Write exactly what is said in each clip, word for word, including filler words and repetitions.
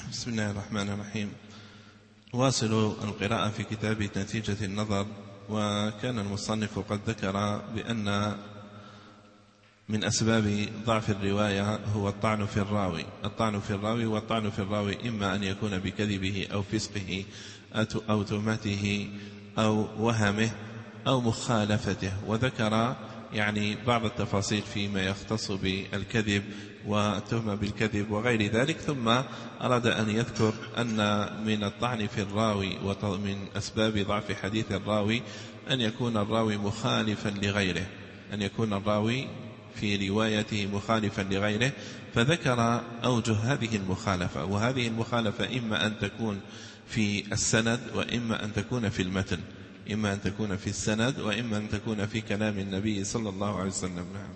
بسم الله الرحمن الرحيم. واصل القراءة في كتاب نتيجة النظر. وكان المصنف قد ذكر بأن من أسباب ضعف الرواية هو الطعن في الراوي الطعن في الراوي والطعن في الراوي إما أن يكون بكذبه أو فسقه أو تهمته أو وهمه أو مخالفته، وذكر يعني بعض التفاصيل فيما يختص بالكذب وتهمة بالكذب وغير ذلك، ثم أراد أن يذكر أن من الطعن في الراوي ومن أسباب ضعف حديث الراوي أن يكون الراوي مخالفا لغيره أن يكون الراوي في روايته مخالفا لغيره، فذكر أوجه هذه المخالفة. وهذه المخالفة إما أن تكون في السند وإما أن تكون في المتن إما أن تكون في السند وإما أن تكون في كلام النبي صلى الله عليه وسلم. نعم.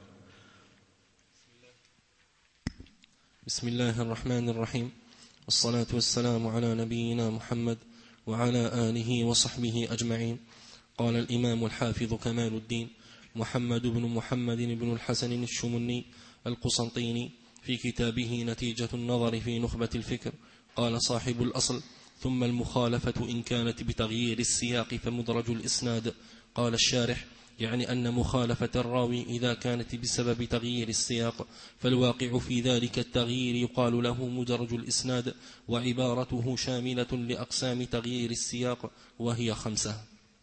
بسم الله الرحمن الرحيم، والصلاة والسلام على نبينا محمد وعلى آله وصحبه أجمعين. قال الإمام الحافظ كمال الدين محمد بن محمد بن الحسن الشمني القسنطيني في كتابه نتيجة النظر في نخبة الفكر، قال صاحب الأصل: ثم المخالفة إن كانت بتغيير السياق فمدرج الإسناد. قال الشارح: يعني أن مخالفة الراوي إذا كانت بسبب تغيير السياق فالواقع في ذلك التغيير يقال له مدرج الإسناد، وعبارته شاملة لأقسام تغيير السياق وهي خمسة.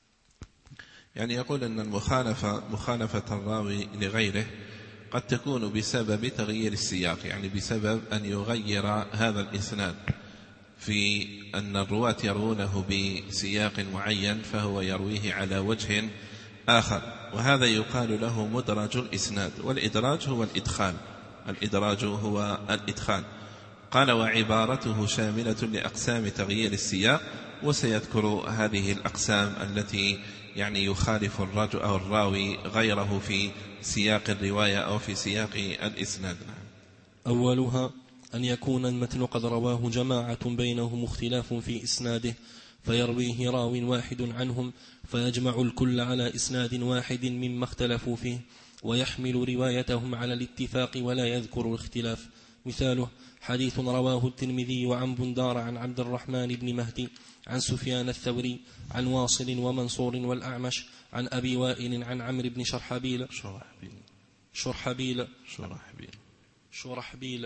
يعني يقول أن المخالفة مخالفة الراوي لغيره قد تكون بسبب تغيير السياق، يعني بسبب أن يغير هذا الإسناد في أن الرواة يروونه بسياق معين فهو يرويه على وجه آخر، وهذا يقال له مدرج الإسناد. والإدراج هو الإدخال الإدراج هو الإدخال. قال: وعبارته شاملة لأقسام تغيير السياق، وسيذكر هذه الأقسام التي يعني يخالف الرجل أو الراوي غيره في سياق الرواية أو في سياق الإسناد. أولها أن يكون المتن قد رواه جماعة بينهم اختلاف في إسناده فيرويه راو واحد عنهم فيجمع الكل على إسناد واحد مما اختلفوا فيه ويحمل روايتهم على الاتفاق ولا يذكر الاختلاف. مثاله: حديث رواه الترمذي عن بندار عن عبد الرحمن بن مهدي عن سفيان الثوري عن واصل ومنصور والأعمش عن أبي وائل عن عمرو بن شرحبيل شرحبيل شرحبيل شرحبيل شرحبيل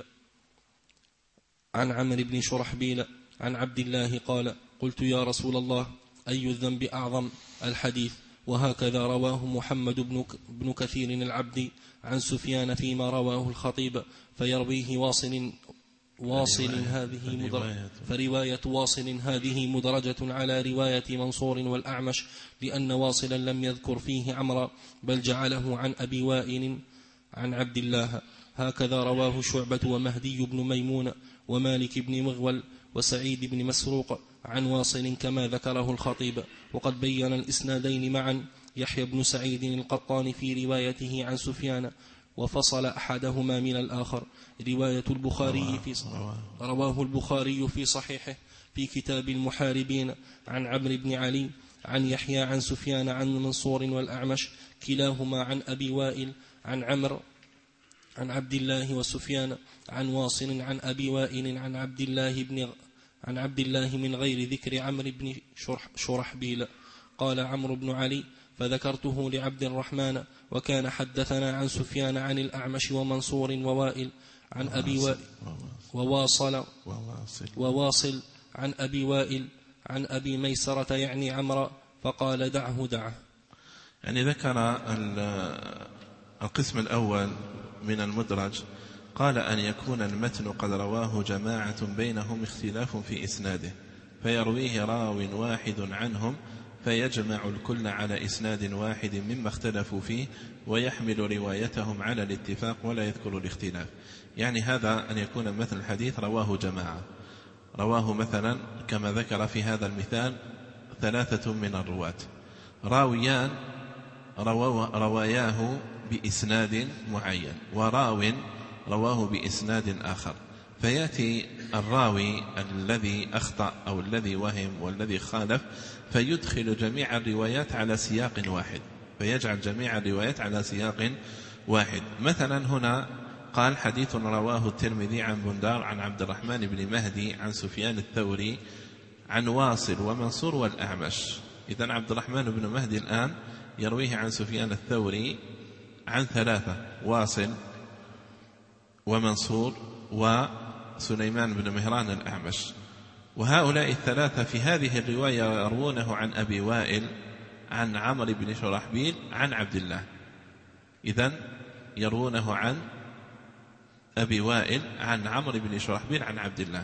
عن عمرو بن شرحبيل عن عبد الله قال: قلت يا رسول الله أي الذنب أعظم؟ الحديث. وهكذا رواه محمد بن كثير العبدي عن سفيان فيما رواه الخطيب فيرويه واصل واصل هذه مدرجة فرواية واصل هذه مدرجة على رواية منصور والأعمش، لأن واصلا لم يذكر فيه عمرا بل جعله عن أبي وائل عن عبد الله. هكذا رواه شعبة ومهدي بن ميمون ومالك بن مغول وسعيد بن مسروق عن واصل كما ذكره الخطيب. وقد بين الإسنادين معا يحيى بن سعيد القطان في روايته عن سفيان وفصل أحدهما من الآخر. رواية البخاري في رواه البخاري في صحيحه في كتاب المحاربين عن عمرو بن علي عن يحيى عن سفيان عن منصور والأعمش كلاهما عن أبي وائل عن عمرو عن عبد الله وسفيان عن واصل عن أبي وائل عن عبد الله بن عن عبد الله من غير ذكر عمرو بن شرح شرحبيل. قال عمرو بن علي: فذكرته لعبد الرحمن وكان حدثنا عن سفيان عن الأعمش ومنصور ووائل عن أبي وائل وواصل وواصل عن أبي وائل عن أبي ميسرة يعني عمرو، فقال: دعه دعه. يعني ذكر القسم الأول من المدرج، قال: أن يكون المتن قد رواه جماعة بينهم اختلاف في إسناده فيرويه راو واحد عنهم فيجمع الكل على إسناد واحد مما اختلفوا فيه ويحمل روايتهم على الاتفاق ولا يذكر الاختلاف. يعني هذا أن يكون مثل الحديث رواه جماعة، رواه مثلا كما ذكر في هذا المثال ثلاثة من الرواة، راويان رواياه بإسناد معين وراو رواه بإسناد آخر، فيأتي الراوي الذي أخطأ أو الذي وهم والذي خالف فيدخل جميع الروايات على سياق واحد، فيجعل جميع الروايات على سياق واحد. مثلا هنا قال حديث رواه الترمذي عن بندار عن عبد الرحمن بن مهدي عن سفيان الثوري عن واصل ومنصور والأعمش. إذن عبد الرحمن بن مهدي الآن يرويه عن سفيان الثوري عن ثلاثة: واصل ومنصور وسليمان بن مهران الأعمش. وهؤلاء الثلاثة في هذه الرواية يروونه عن أبي وائل عن عمرو بن شرحبيل عن عبد الله. إذن يروونه عن أبي وائل عن عمرو بن شرحبيل عن عبد الله.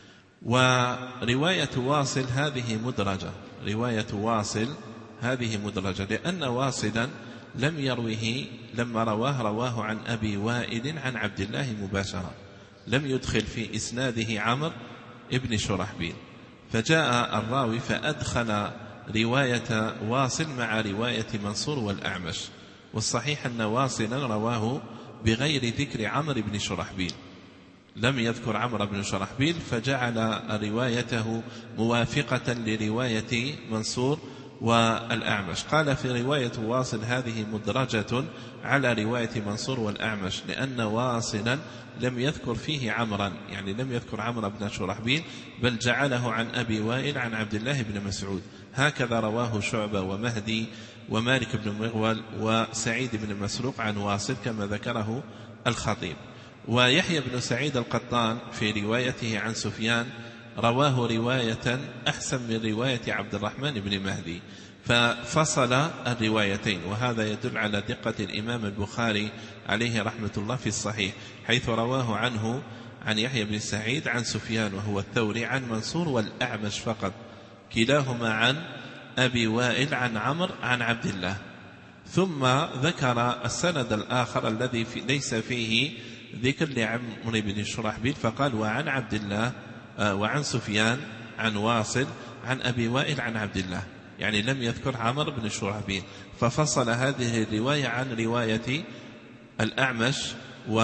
ورواية واصل هذه مدرجة، رواية واصل هذه مدرجة لأن واصلا لم يروه، لما رواه رواه عن أبي وائل عن عبد الله مباشرة، لم يدخل في إسناده عمرو ابن شرحبيل، فجاء الراوي فأدخل رواية واصل مع رواية منصور والأعمش. والصحيح أن واصلا رواه بغير ذكر عمرو بن شرحبيل، لم يذكر عمرو بن شرحبيل، فجعل روايته موافقة لرواية منصور والأعمش. قال في رواية واصل هذه مدرجة على رواية منصور والأعمش، لأن واصلا لم يذكر فيه عمرا، يعني لم يذكر عمرو بن شرحبيل، بل جعله عن أبي وائل عن عبد الله بن مسعود. هكذا رواه شعبة ومهدي ومالك بن مغول وسعيد بن مسروق عن واصل كما ذكره الخطيب. ويحيى بن سعيد القطان في روايته عن سفيان رواه رواية أحسن من رواية عبد الرحمن بن مهدي، ففصل الروايتين. وهذا يدل على دقة الإمام البخاري عليه رحمة الله في الصحيح، حيث رواه عنه عن يحيى بن سعيد عن سفيان وهو الثوري عن منصور والأعمش فقط، كلاهما عن أبي وائل عن عمرو عن عبد الله. ثم ذكر السند الآخر الذي في ليس فيه ذكر لعمرو بن شرحبيل، فقال وعن عبد الله وعن سفيان عن واصل عن أبي وائل عن عبد الله، يعني لم يذكر عمرو بن شرحبيل، ففصل هذه الرواية عن رواية الأعمش و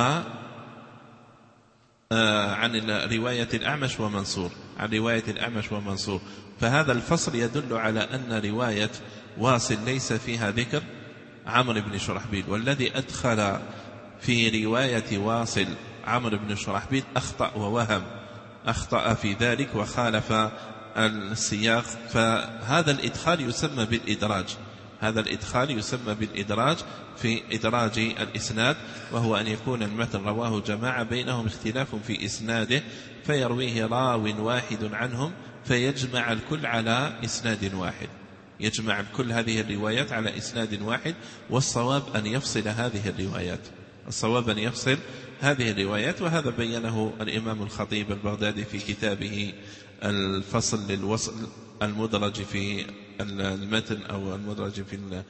عن رواية الأعمش ومنصور عن رواية الأعمش ومنصور. فهذا الفصل يدل على أن رواية واصل ليس فيها ذكر عمرو بن شرحبيل، والذي أدخل في رواية واصل عمرو بن شرحبيل أخطأ ووهم، أخطأ في ذلك وخالف السياق. فهذا الإدخال يسمى بالإدراج، هذا الإدخال يسمى بالإدراج في إدراج الإسناد، وهو أن يكون المتن رواه جماعة بينهم اختلاف في إسناده، فيرويه راو واحد عنهم فيجمع الكل على إسناد واحد، يجمع الكل هذه الروايات على إسناد واحد. والصواب أن يفصل هذه الروايات، الصواب أن يفصل هذه الروايات. وهذا بينه الإمام الخطيب البغدادي في كتابه الفصل للوصل المدرج في المتن، أو المدرج في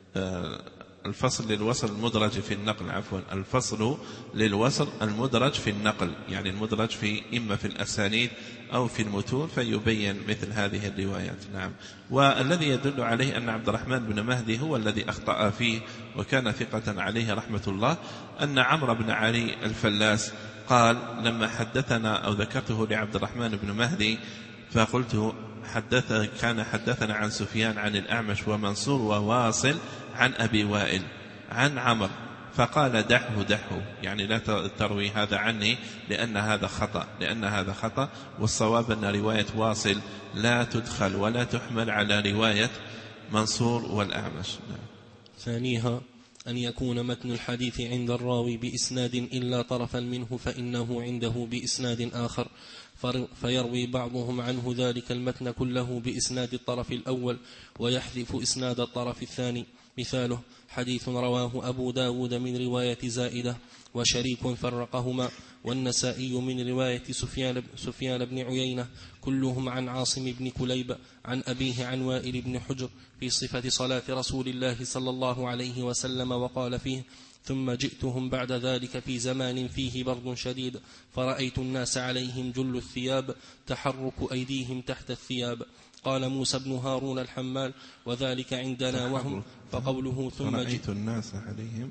الفصل للوصل المدرج في النقل، عفوا الفصل للوصل المدرج في النقل، يعني المدرج في إما في الأسانيد أو في المتون، فيبين مثل هذه الروايات. نعم. والذي يدل عليه أن عبد الرحمن بن مهدي هو الذي أخطأ فيه وكان ثقة عليه رحمة الله، أن عمرو بن علي الفلاس قال لما حدثنا أو ذكرته لعبد الرحمن بن مهدي فقلت حدث كان حدثنا عن سفيان عن الأعمش ومنصور وواصل عن أبي وائل عن عمرو، فقال دحه دحه، يعني لا تروي هذا عني لأن هذا خطأ، لأن هذا خطأ. والصواب أن رواية واصل لا تدخل ولا تحمل على رواية منصور والأعمش. ثانيها أن يكون متن الحديث عند الراوي بإسناد إلا طرفا منه فإنه عنده بإسناد آخر، فيروي بعضهم عنه ذلك المتن كله بإسناد الطرف الأول ويحذف إسناد الطرف الثاني. مثاله حديث رواه أبو داود من رواية زائدة وشريك فرقهما، والنسائي من رواية سفيان, سفيان بن عيينة، كلهم عن عاصم بن كليب عن أبيه عن وائل بن حجر في صفة صلاة رسول الله صلى الله عليه وسلم، وقال فيه ثم جئتهم بعد ذلك في زمان فيه برد شديد فرأيت الناس عليهم جل الثياب تحرك أيديهم تحت الثياب. قال موسى بن هارون الحمال وذلك عندنا وهم، فقوله ثم رأيت الناس عليهم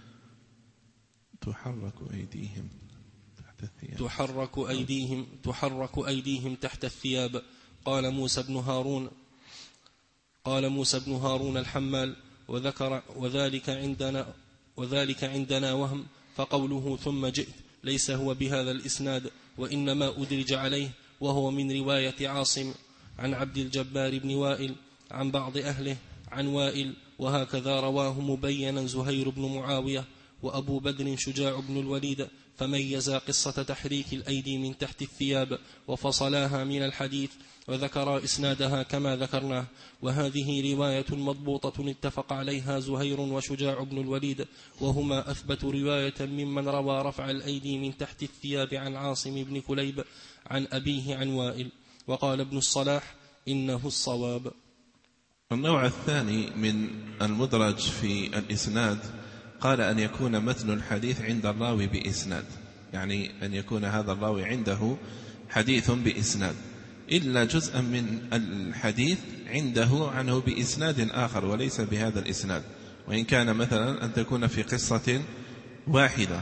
تحرك أيديهم تحت الثياب تحرك أيديهم تحرك أيديهم تحت الثياب. قال موسى بن هارون قال موسى بن هارون الحمال وذكر وذلك عندنا وذلك عندنا وهم، فقوله ثم جئت ليس هو بهذا الإسناد، وإنما أدرج عليه، وهو من رواية عاصم عن عبد الجبار بن وائل عن بعض أهله عن وائل، وهكذا رواه مبينا زهير بن معاوية وأبو بدر شجاع بن الوليد، فميزا قصة تحريك الأيدي من تحت الثياب وفصلاها من الحديث وذكر إسنادها كما ذكرناه. وهذه رواية مضبوطة اتفق عليها زهير وشجاع بن الوليد، وهما أثبت رواية ممن روى رفع الأيدي من تحت الثياب عن عاصم بن كليب عن أبيه عن وائل. وقال ابن الصلاح إنه الصواب. النوع الثاني من المدرج في الإسناد قال أن يكون متن الحديث عند الراوي بإسناد، يعني أن يكون هذا الراوي عنده حديث بإسناد، إلا جزءا من الحديث عنده عنه بإسناد آخر وليس بهذا الإسناد، وإن كان مثلا أن تكون في قصة واحدة،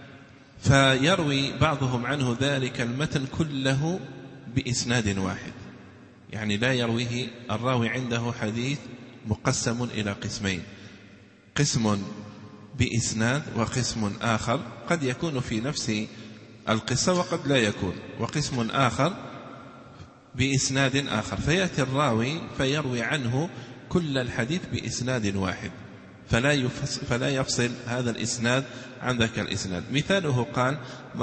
فيروي بعضهم عنه ذلك المتن كله بإسناد واحد، يعني لا يرويه الراوي عنده حديث مقسم إلى قسمين، قسم بإسناد وقسم آخر قد يكون في نفس القصة وقد لا يكون، وقسم آخر بإسناد آخر، فيأتي الراوي فيروي عنه كل الحديث بإسناد واحد، فلا, يفصل فلا يفصل هذا الإسناد عن ذاك الإسناد. مثاله قال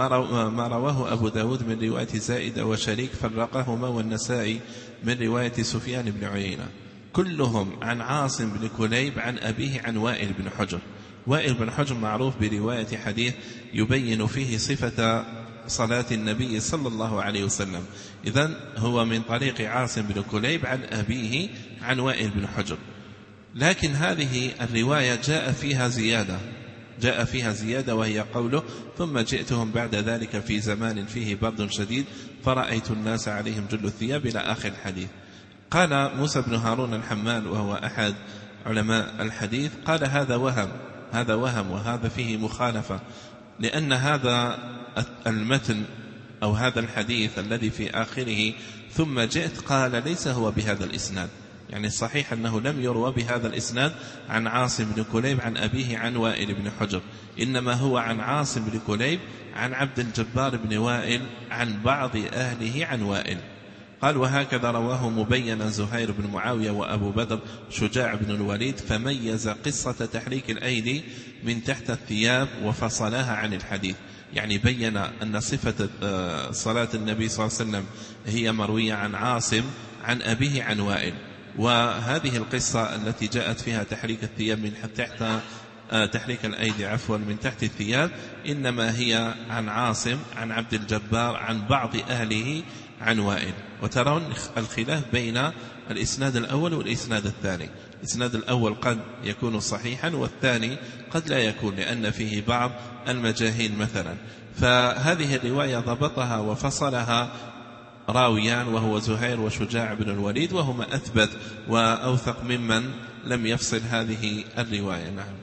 ما رواه أبو داود من رواية زائدة وشريك فرقهما والنسائي من رواية سفيان بن عيينة، كلهم عن عاصم بن كليب عن أبيه عن وائل بن حجر. وائل بن حجر معروف برواية حديث يبين فيه صفة صلاة النبي صلى الله عليه وسلم، إذن هو من طريق عاصم بن كليب عن أبيه عن وائل بن حجر. لكن هذه الرواية جاء فيها زيادة جاء فيها زيادة وهي قوله ثم جئتهم بعد ذلك في زمان فيه برد شديد فرأيت الناس عليهم جل الثياب إلى آخر الحديث. قال موسى بن هارون الحمال وهو أحد علماء الحديث قال هذا وهم هذا وهم وهذا فيه مخالفة، لأن هذا المتن أو هذا الحديث الذي في آخره ثم جئت قال ليس هو بهذا الإسناد، يعني الصحيح أنه لم يروى بهذا الإسناد عن عاصم بن كليب عن أبيه عن وائل بن حجر، إنما هو عن عاصم بن كليب عن عبد الجبار بن وائل عن بعض أهله عن وائل. قال وهكذا رواه مبينا زهير بن معاوية وأبو بدر شجاع بن الوليد، فميز قصة تحريك الأيدي من تحت الثياب وفصلها عن الحديث، يعني بين أن صفة صلاة النبي صلى الله عليه وسلم هي مروية عن عاصم عن أبيه عن وائل، وهذه القصة التي جاءت فيها تحريك الثياب من تحت تحريك الأيدي عفوا من تحت الثياب إنما هي عن عاصم عن عبد الجبار عن بعض أهله عن وائل. وترون الخلاف بين الإسناد الأول والإسناد الثاني، الإسناد الأول قد يكون صحيحا والثاني قد لا يكون لأن فيه بعض المجاهيل مثلا، فهذه الرواية ضبطها وفصلها راويان وهو زهير وشجاع بن الوليد، وهما أثبت وأوثق ممن لم يفصل هذه الرواية. نعم.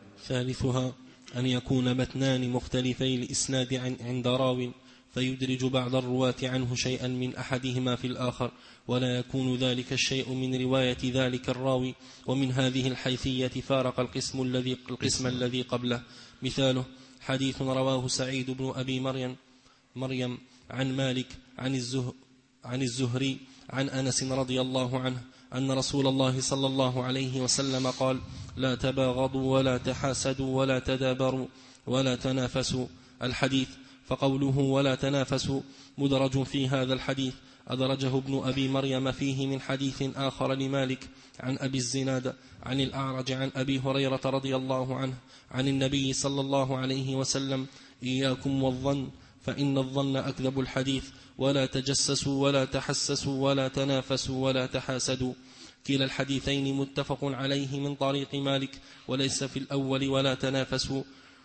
ثالثها أن يكون متنان مختلفي الإسناد عند راو فيدرج بعض الرواة عنه شيئا من أحدهما في الآخر، ولا يكون ذلك الشيء من رواية ذلك الراوي، ومن هذه الحيثية فارق القسم الذي القسم الذي قبله. مثاله حديث رواه سعيد بن أبي مريم مريم عن مالك عن الزه عن الزهري عن أنس رضي الله عنه أن رسول الله صلى الله عليه وسلم قال لا تباغضوا ولا تحاسدوا ولا تدابروا ولا تنافسوا الحديث. فقوله ولا تنافسوا مدرج في هذا الحديث أدرجه ابن أبي مريم فيه من حديث آخر لمالك عن أبي الزناد عن الأعرج عن أبي هريرة رضي الله عنه عن النبي صلى الله عليه وسلم إياكم والظن فإن الظن أكذب الحديث ولا تجسسوا ولا تحسسوا ولا تنافسوا ولا تحاسدوا. كلا الحديثين متفق عليه من طريق مالك، وليس في الأول ولا تنافسوا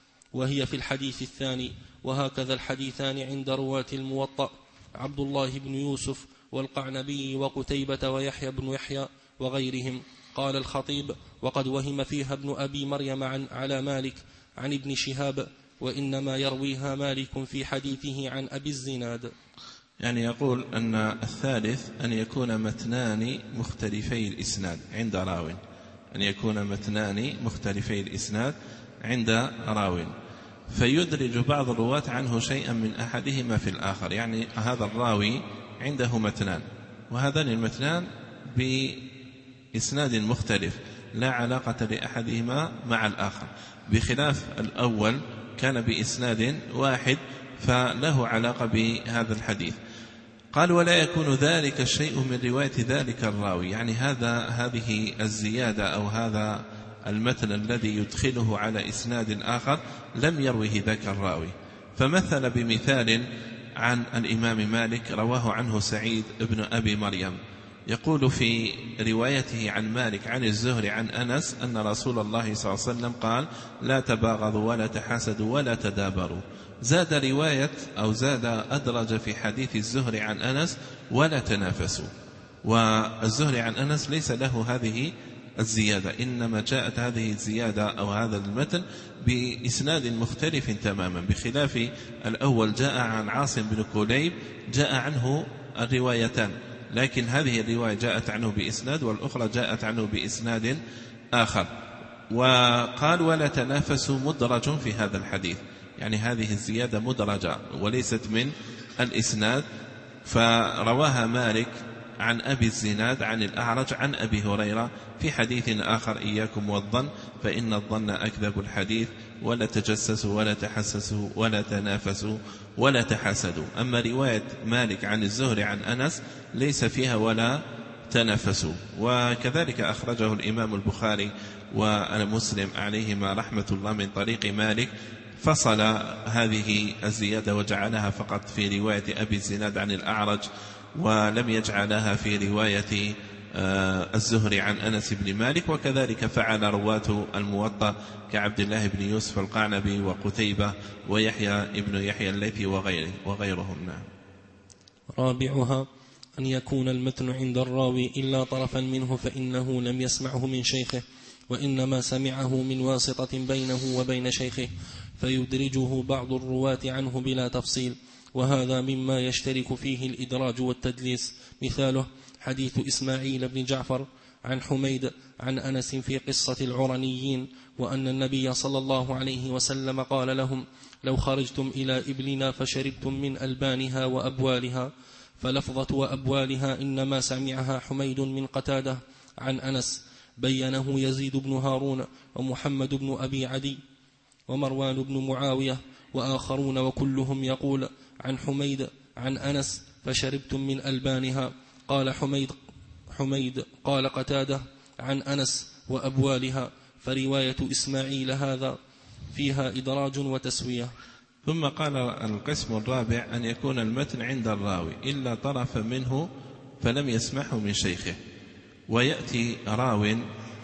وهي في الحديث الثاني. وهكذا الحديثان عند رواة الموطأ عبد الله بن يوسف والقعنبي وقتيبة ويحيى بن يحيى وغيرهم. قال الخطيب وقد وهم فيها ابن أبي مريم عن على مالك عن ابن شهاب، وإنما يرويها مالك في حديثه عن أبي الزناد. يعني يقول أن الثالث أن يكون متنان مختلفي الإسناد عند راو، أن يكون متنان مختلفي الإسناد عند راو، فيدرج بعض الرواة عنه شيئا من أحدهما في الآخر، يعني هذا الراوي عنده متنان، وهذان المتنان بإسناد مختلف لا علاقة لأحدهما مع الآخر، بخلاف الأول كان بإسناد واحد فله علاقة بهذا الحديث. قال ولا يكون ذلك الشيء من رواية ذلك الراوي، يعني هذا هذه الزيادة أو هذا المتن الذي يدخله على إسناد آخر لم يروه ذاك الراوي. فمثل بمثال عن الإمام مالك رواه عنه سعيد بن أبي مريم، يقول في روايته عن مالك عن الزهري عن أنس أن رسول الله صلى الله عليه وسلم قال لا تباغضوا ولا تحاسدوا ولا تدابروا. زاد رواية أو زاد أدرج في حديث الزهري عن أنس ولا تنافسوا، والزهري عن أنس ليس له هذه الزيادة، إنما جاءت هذه الزيادة أو هذا المتن بإسناد مختلف تماما، بخلاف الأول جاء عن عاصم بن كليب جاء عنه الروايتان، لكن هذه الرواية جاءت عنه بإسناد والأخرى جاءت عنه بإسناد آخر. وقال ولا تنافسوا مدرج في هذا الحديث، يعني هذه الزيادة مدرجة وليست من الإسناد، فرواها مالك عن أبي الزناد عن الأعرج عن أبي هريرة في حديث آخر إياكم والظن فإن الظن أكذب الحديث ولا تجسسوا ولا تحسسوا ولا تنافسوا ولا تحاسدوا. أما رواية مالك عن الزهري عن أنس ليس فيها ولا تنافسوا. وكذلك أخرجه الإمام البخاري ومسلم عليهما رحمة الله من طريق مالك، فصل هذه الزيادة وجعلها فقط في رواية أبي الزناد عن الأعرج، ولم يجعلها في رواية الزهري عن أنس بن مالك. وكذلك فعل رواة الموطأ كعبد الله بن يوسف القعنبي وقتيبة ويحيى ابن يحيى الليثي وغيره وغيرهم. نعم. رابعها أن يكون المتن عند الراوي إلا طرفا منه فإنه لم يسمعه من شيخه، وإنما سمعه من واسطة بينه وبين شيخه، فيدرجه بعض الرواة عنه بلا تفصيل، وهذا مما يشترك فيه الإدراج والتدليس. مثاله حديث إسماعيل بن جعفر عن حميد عن أنس في قصة العرنيين، وأن النبي صلى الله عليه وسلم قال لهم لو خرجتم إلى إبلنا فشربتم من ألبانها وأبوالها، فلفظة وأبوالها إنما سمعها حميد من قتادة عن أنس، بينه يزيد بن هارون ومحمد بن أبي عدي ومروان بن معاوية وآخرون، وكلهم يقول عن حميد عن أنس فشربتم من ألبانها. قال حميد حميد قال قتادة عن أنس وأبوالها، فرواية إسماعيل هذا فيها إدراج وتسوية. ثم قال القسم الرابع أن يكون المتن عند الراوي إلا طرف منه فلم يسمعه من شيخه، ويأتي راو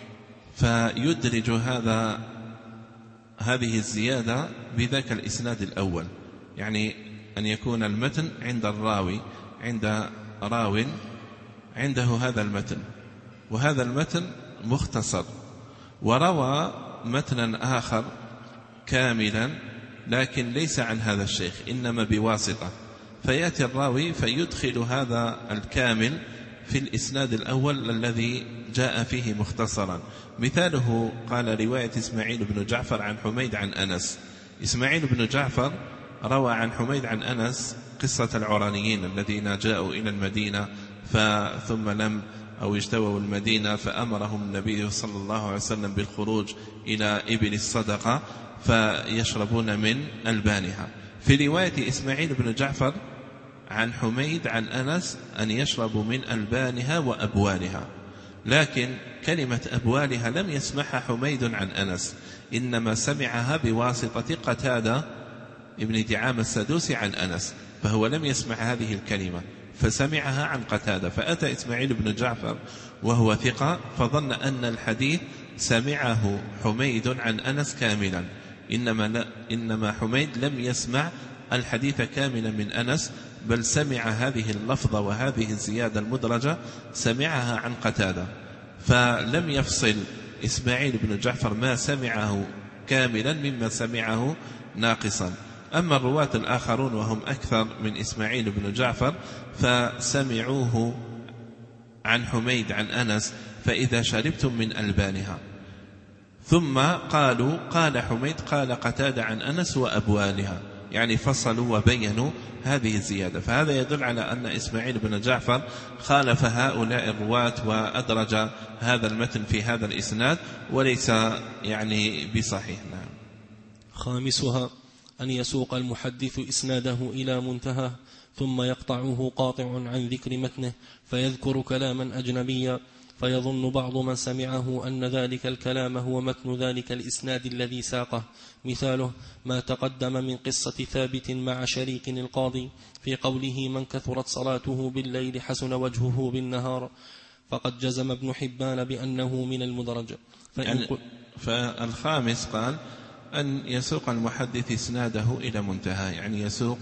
فيدرج هذا هذه الزيادة بذاك الإسناد الأول، يعني أن يكون المتن عند الراوي عند راو عنده هذا المتن، وهذا المتن مختصر، وروى متنا آخر كاملا لكن ليس عن هذا الشيخ إنما بواسطة، فيأتي الراوي فيدخل هذا الكامل في الإسناد الأول الذي جاء فيه مختصرا. مثاله قال رواية إسماعيل بن جعفر عن حميد عن أنس. إسماعيل بن جعفر روى عن حميد عن أنس قصة العرانيين الذين جاءوا إلى المدينة ثم لم أو اجتووا المدينة، فأمرهم النبي صلى الله عليه وسلم بالخروج إلى إبل الصدقة فيشربون من ألبانها. في رواية إسماعيل بن جعفر عن حميد عن أنس أن يشربوا من ألبانها وأبوالها، لكن كلمة أبوالها لم يسمعها حميد عن أنس، إنما سمعها بواسطة قتادة ابن دعامة السدوسي عن أنس، فهو لم يسمع هذه الكلمة فسمعها عن قتادة. فأتى إسماعيل بن جعفر وهو ثقة فظن أن الحديث سمعه حميد عن أنس كاملا، إنما, إنما حميد لم يسمع الحديث كاملا من أنس، بل سمع هذه اللفظة وهذه الزيادة المدرجة سمعها عن قتادة، فلم يفصل إسماعيل بن جعفر ما سمعه كاملا مما سمعه ناقصا. أما الرواة الآخرون وهم أكثر من إسماعيل بن جعفر فسمعوه عن حميد عن أنس فإذا شربتم من ألبانها، ثم قالوا قال حميد قال قتادة عن أنس وأبوالها، يعني فصلوا وبينوا هذه الزيادة. فهذا يدل على أن إسماعيل بن جعفر خالف هؤلاء الرواة وأدرج هذا المتن في هذا الإسناد وليس يعني بصحيح. نعم. خامسها أن يسوق المحدث إسناده إلى منتهى ثم يقطعه قاطع عن ذكر متنه فيذكر كلاما أجنبيا، فيظن بعض من سمعه أن ذلك الكلام هو متن ذلك الإسناد الذي ساقه. مثاله ما تقدم من قصة ثابت مع شريك القاضي في قوله من كثرت صلاته بالليل حسن وجهه بالنهار، فقد جزم ابن حبان بأنه من المدرج. يعني فالخامس قال أن يسوق المحدث إسناده إلى منتهى، يعني يسوق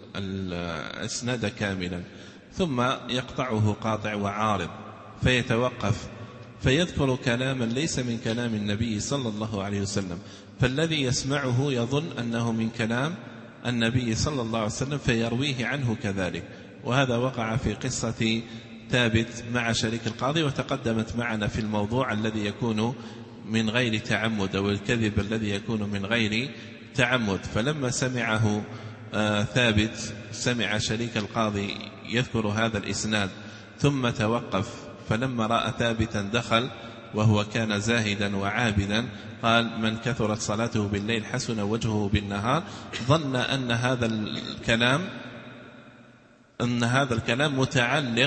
الإسناد كاملا ثم يقطعه قاطع وعارض فيتوقف فيذكر كلاما ليس من كلام النبي صلى الله عليه وسلم، فالذي يسمعه يظن أنه من كلام النبي صلى الله عليه وسلم فيرويه عنه كذلك. وهذا وقع في قصة ثابت مع شريك القاضي، وتقدمت معنا في الموضوع الذي يكون من غير تعمد أو الكذب الذي يكون من غير تعمد. فلما سمعه آه ثابت سمع شريك القاضي يذكر هذا الإسناد ثم توقف، فلما رأى ثابتا دخل وهو كان زاهدا وعابدا قال من كثرت صلاته بالليل حسن وجهه بالنهار، ظن أن هذا الكلام أن هذا الكلام متعلق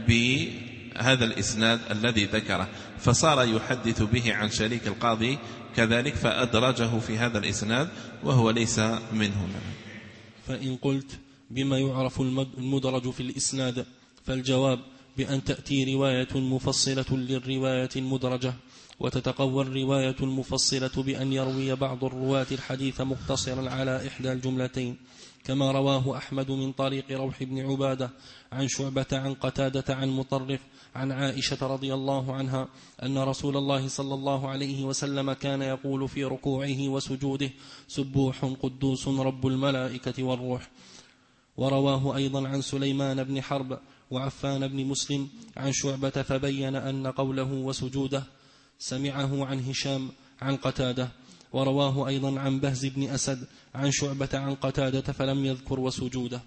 بهذا الإسناد الذي ذكره، فصار يحدث به عن شريك القاضي كذلك فأدرجه في هذا الإسناد وهو ليس منه. فإن قلت بما يعرف المدرج في الإسناد، فالجواب بأن تأتي رواية مفصلة للرواية المدرجة، وتتقوى الرواية المفصلة بأن يروي بعض الرواة الحديث مقتصرا على إحدى الجملتين، كما رواه أحمد من طريق روح بن عبادة عن شعبة عن قتادة عن مطرف عن عائشة رضي الله عنها أن رسول الله صلى الله عليه وسلم كان يقول في ركوعه وسجوده سبوح قدوس رب الملائكة والروح. ورواه أيضا عن سليمان بن حرب وعفان بن مسلم عن شعبة فبين أن قوله وسجوده سمعه عن هشام عن قتادة. ورواه أيضا عن بهز بن أسد عن شعبة عن قتادة فلم يذكر وسجوده.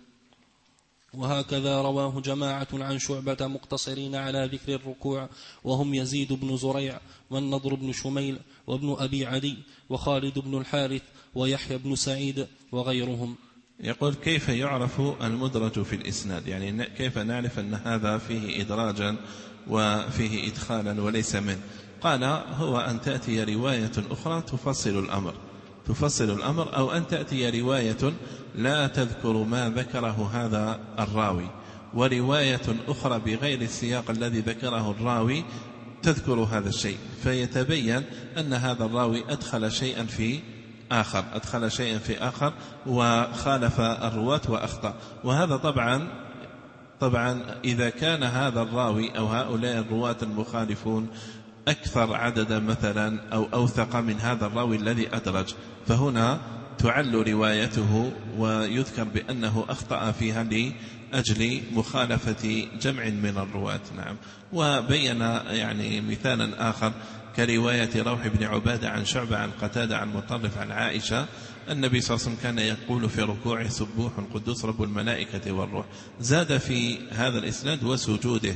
وهكذا رواه جماعة عن شعبة مقتصرين على ذكر الركوع، وهم يزيد بن زريع والنضر بن شميل وابن أبي عدي وخالد بن الحارث ويحيى بن سعيد وغيرهم. يقول كيف يعرف المدرج في الإسناد، يعني كيف نعرف أن هذا فيه إدراجا وفيه إدخالا وليس منه؟ قال هو أن تأتي رواية أخرى تفصل الأمر تفصل الأمر أو أن تأتي رواية لا تذكر ما ذكره هذا الراوي، ورواية أخرى بغير السياق الذي ذكره الراوي تذكر هذا الشيء، فيتبين أن هذا الراوي أدخل شيئا في آخر أدخل شيئا في آخر وخالف الرواة وأخطأ. وهذا طبعا طبعا إذا كان هذا الراوي أو هؤلاء الرواة المخالفون أكثر عددا مثلا أو أوثق من هذا الراوي الذي أدرج، فهنا تعل روايته ويذكر بأنه أخطأ فيها لأجل مخالفة جمع من الرواة. نعم. وبين يعني مثالا آخر كرواية روح بن عبادة عن شعبة عن قتادة عن مطرف عن عائشة النبي صلى الله عليه وسلم كان يقول في ركوعه سبوح قدوس رب الملائكة والروح، زاد في هذا الإسناد وسجوده.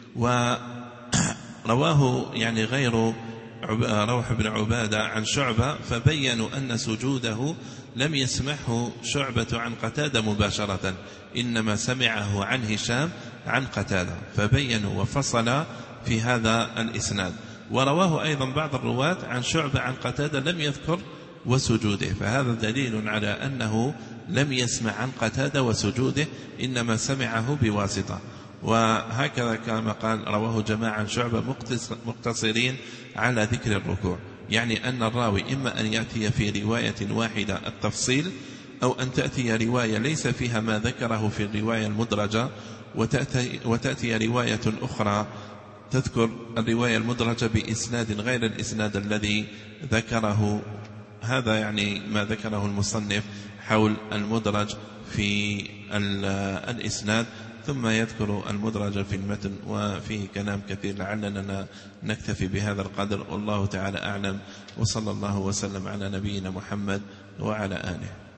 ورواه يعني غير روح بن عبادة عن شعبة فبينوا أن سجوده لم يسمعه شعبة عن قتادة مباشرة، إنما سمعه عن هشام عن قتادة، فبينوا وفصل في هذا الإسناد. ورواه أيضا بعض الرواة عن شعبة عن قتادة لم يذكر وسجوده، فهذا دليل على أنه لم يسمع عن قتادة وسجوده، إنما سمعه بواسطة. وهكذا كما قال رواه جماعة عن شعبة مقتصرين على ذكر الركوع، يعني أن الراوي إما أن يأتي في رواية واحدة التفصيل، أو أن تأتي رواية ليس فيها ما ذكره في الرواية المدرجة وتأتي, وتأتي رواية أخرى تذكر الرواية المدرجة بإسناد غير الإسناد الذي ذكره. هذا يعني ما ذكره المصنف حول المدرج في الإسناد. ثم يذكر المدرج في المتن، وفيه كلام كثير، لعلنا نكتفي بهذا القدر، والله تعالى أعلم، وصلى الله وسلم على نبينا محمد وعلى آله.